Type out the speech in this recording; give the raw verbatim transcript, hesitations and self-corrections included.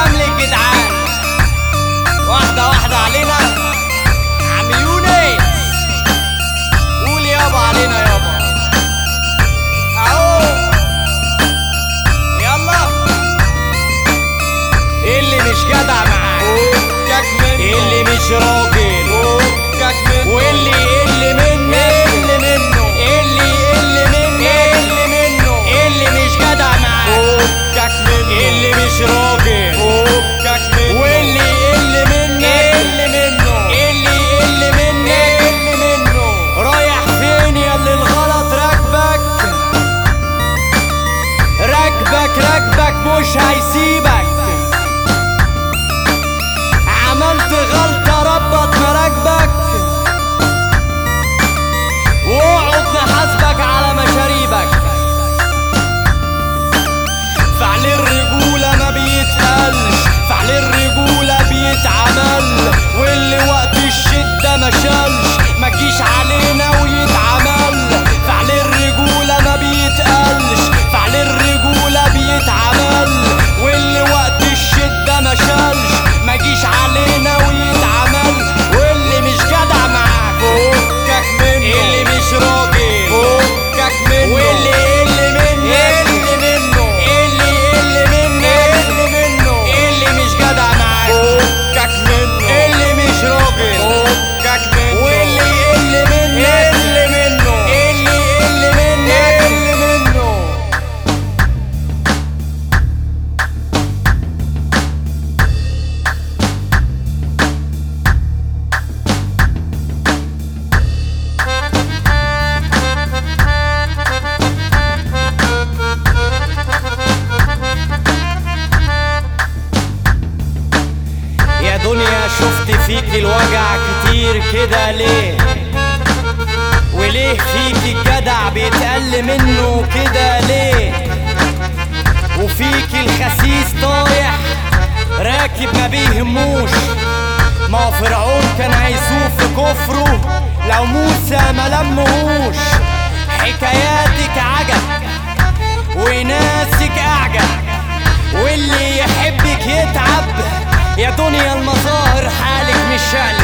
شمل الجدعان واحدة واحدة علينا. عم يونس قول يابا علينا يابا اهو يلا. اللي مش جدع معاك اللي مش راجل واللي اللي منه اللي منه اللي اللي منه اللي منه اللي مش جدع معاك اللي مش راجل واللي اللي منه اللي منه اللي اللي منه اللي منه. رايح فين يا اللي الغلط راكبك راكبك راكبك مش هيسيبك. عملت غلطة ربط مراكبك واقعد نحاسبك على مشاريبك. فعل الرجولة ما بيتقالش فعل الرجولة بيتعمل واللي وقت الشدة ما شالش ما تجيش علينا ويتعمل. فعل الرجولة ما بيتقالش فعل الرجولة بيتعمل واللي وقت الشدة ما شالش ما تجيش علينا ويتعمل. واللي مش جدع معاك فكك منه اللي مش راجل فكك منه واللي اللي منه اللي منه اللي اللي منه اللي منه اللي مش جدع معاك فكك منه اللي مش راجل فكك منه واللي اللي منه اللي منه اللي اللي منه اللي منه. يا دنيا شفت فيك الوجع كتير كده ليه وليه فيك الجدع بيتقل منه كده ليه وفيك الخسيس طايح راكب ما بيهموش. ما هو فرعون كان هيسوق في كفره لو موسى ما لمهوش. حكاياتك عجب وناسك اعجب واللي يحبك يتعب. يا دنيا المظاهر حالك مش شقلب